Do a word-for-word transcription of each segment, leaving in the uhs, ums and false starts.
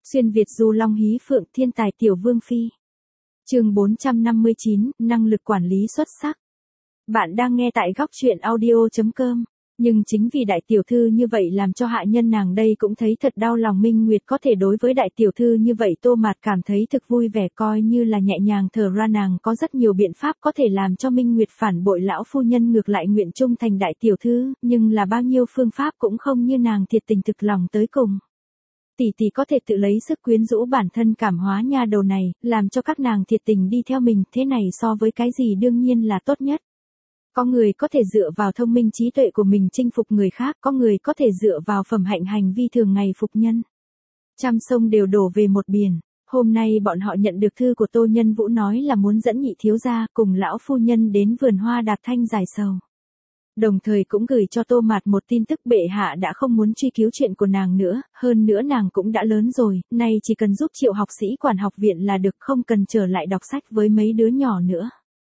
Xuyên Việt du long hí phượng thiên tài tiểu vương phi. Chương bốn trăm năm mươi chín, năng lực quản lý xuất sắc. Bạn đang nghe tại góc truyện audio chấm com. Nhưng chính vì đại tiểu thư như vậy làm cho hạ nhân nàng đây cũng thấy thật đau lòng. Minh Nguyệt có thể đối với đại tiểu thư như vậy Tô Mạt cảm thấy thực vui vẻ, coi như là nhẹ nhàng thở ra. Nàng có rất nhiều biện pháp có thể làm cho Minh Nguyệt phản bội lão phu nhân, ngược lại nguyện trung thành đại tiểu thư, nhưng là bao nhiêu phương pháp cũng không như nàng thiệt tình thực lòng tới cùng. Tỷ tỷ có thể tự lấy sức quyến rũ bản thân cảm hóa nha đầu này, làm cho các nàng thiệt tình đi theo mình, thế này so với cái gì đương nhiên là tốt nhất. Có người có thể dựa vào thông minh trí tuệ của mình chinh phục người khác, có người có thể dựa vào phẩm hạnh hành vi thường ngày phục nhân. Trăm sông đều đổ về một biển. Hôm nay bọn họ nhận được thư của Tô Nhân Vũ, nói là muốn dẫn nhị thiếu gia cùng lão phu nhân đến vườn hoa Đạp Thanh giải sầu. Đồng thời cũng gửi cho Tô Mạt một tin tức, bệ hạ đã không muốn truy cứu chuyện của nàng nữa, hơn nữa nàng cũng đã lớn rồi, nay chỉ cần giúp triệu học sĩ quản học viện là được, không cần trở lại đọc sách với mấy đứa nhỏ nữa.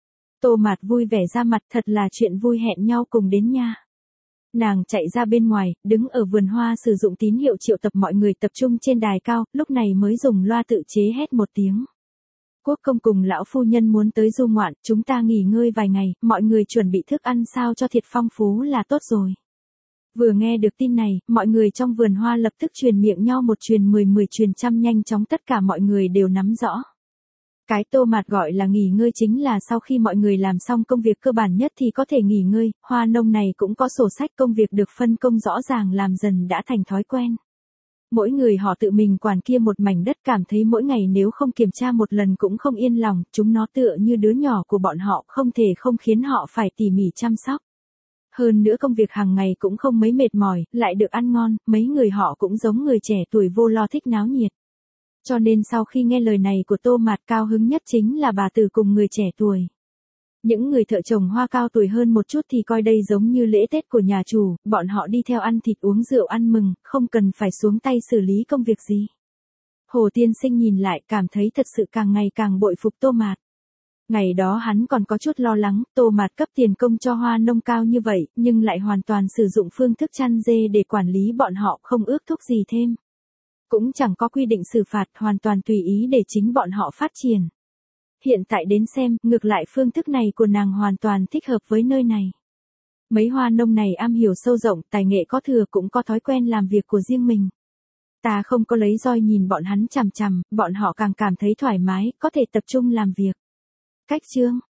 Tô Mạt vui vẻ ra mặt, thật là chuyện vui, hẹn nhau cùng đến nha. Nàng chạy ra bên ngoài, đứng ở vườn hoa sử dụng tín hiệu triệu tập mọi người tập trung trên đài cao, lúc này mới dùng loa tự chế hét một tiếng. Quốc công cùng lão phu nhân muốn tới du ngoạn, chúng ta nghỉ ngơi vài ngày, mọi người chuẩn bị thức ăn sao cho thiệt phong phú là tốt rồi. Vừa nghe được tin này, mọi người trong vườn hoa lập tức truyền miệng nhau, một truyền mười, mười truyền trăm, nhanh chóng tất cả mọi người đều nắm rõ. Cái Tô Mạt gọi là nghỉ ngơi chính là sau khi mọi người làm xong công việc cơ bản nhất thì có thể nghỉ ngơi, Hoa Nông này cũng có sổ sách công việc được phân công rõ ràng, làm dần đã thành thói quen. Mỗi người họ tự mình quản kia một mảnh đất, cảm thấy mỗi ngày nếu không kiểm tra một lần cũng không yên lòng, chúng nó tựa như đứa nhỏ của bọn họ, không thể không khiến họ phải tỉ mỉ chăm sóc. Hơn nữa công việc hàng ngày cũng không mấy mệt mỏi, lại được ăn ngon, mấy người họ cũng giống người trẻ tuổi vô lo thích náo nhiệt. Cho nên sau khi nghe lời này của Tô Mạt, cao hứng nhất chính là bà tử cùng người trẻ tuổi. Những người thợ trồng hoa cao tuổi hơn một chút thì coi đây giống như lễ Tết của nhà chủ, bọn họ đi theo ăn thịt uống rượu ăn mừng, không cần phải xuống tay xử lý công việc gì. Hồ Tiên Sinh nhìn lại cảm thấy thật sự càng ngày càng bội phục Tô Mạt. Ngày đó hắn còn có chút lo lắng, Tô Mạt cấp tiền công cho Hoa Nông cao như vậy, nhưng lại hoàn toàn sử dụng phương thức chăn dê để quản lý bọn họ, không ước thúc gì thêm. Cũng chẳng có quy định xử phạt, hoàn toàn tùy ý để chính bọn họ phát triển. Hiện tại đến xem, ngược lại phương thức này của nàng hoàn toàn thích hợp với nơi này. Mấy Hoa Nông này am hiểu sâu rộng, tài nghệ có thừa, cũng có thói quen làm việc của riêng mình. Ta không có lấy roi nhìn bọn hắn chằm chằm, bọn họ càng cảm thấy thoải mái, có thể tập trung làm việc. Cách chương,